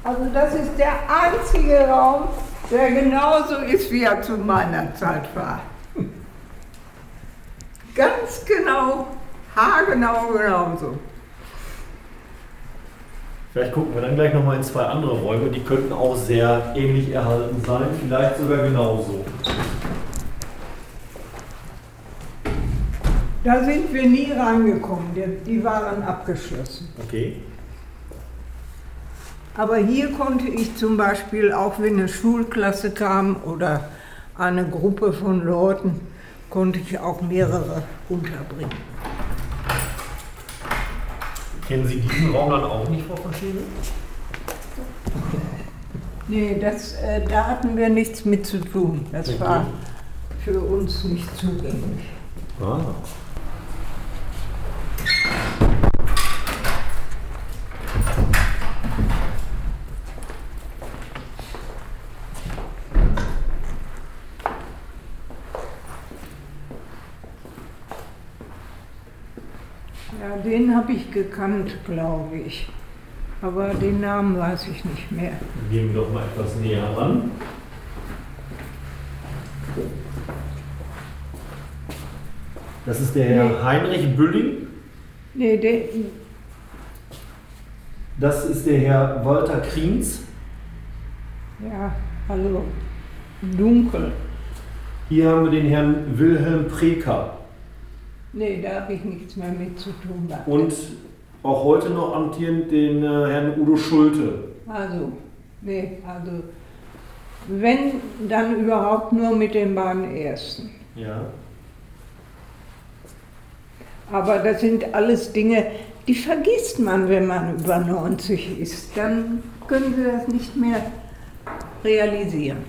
Also das ist der einzige Raum, der genauso ist, wie er zu meiner Zeit war. Ganz genau, haargenau genauso. Vielleicht gucken wir dann gleich nochmal in 2 andere Räume, die könnten auch sehr ähnlich erhalten sein, vielleicht sogar genauso. Da sind wir nie rangekommen, die waren abgeschlossen. Okay. Aber hier konnte ich zum Beispiel, auch wenn eine Schulklasse kam oder eine Gruppe von Leuten, konnte ich auch mehrere unterbringen. Kennen Sie diesen Raum dann auch nicht, Frau von Scheele? Nee, da hatten wir nichts mit zu tun. Das war für uns nicht zugänglich. Ah. Ja, den habe ich gekannt, glaube ich. Aber den Namen weiß ich nicht mehr. Gehen wir doch mal etwas näher ran. Das ist der Herr Heinrich Bülling. Nee, Das ist der Herr Walter Kriens. ja, also dunkel. Hier haben wir den Herrn Wilhelm Preker. Nee, da habe ich nichts mehr mit zu tun gehabt. Und auch heute noch amtierend den Herrn Udo Schulte. Also, wenn, dann überhaupt nur mit den beiden ersten. Ja. Aber das sind alles Dinge, die vergisst man, wenn man über 90 ist. Dann können Sie das nicht mehr realisieren.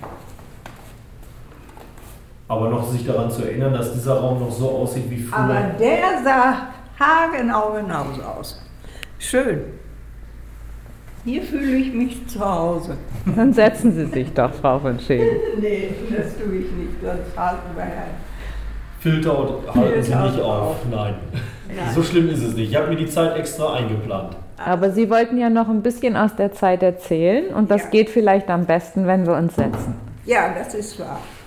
Aber noch sich daran zu erinnern, dass dieser Raum noch so aussieht wie früher. Aber der sah haargenau genauso aus. Schön. Hier fühle ich mich zu Hause. Dann setzen Sie sich doch, Frau von Scheele. Nee, das tue ich nicht, sonst halten wir ein. Filter halten Sie Filter nicht auf. Nein. Nein. So schlimm ist es nicht. Ich habe mir die Zeit extra eingeplant. Aber Sie wollten ja noch ein bisschen aus der Zeit erzählen und das Ja. geht vielleicht am besten, wenn wir uns setzen. Ja, das ist wahr.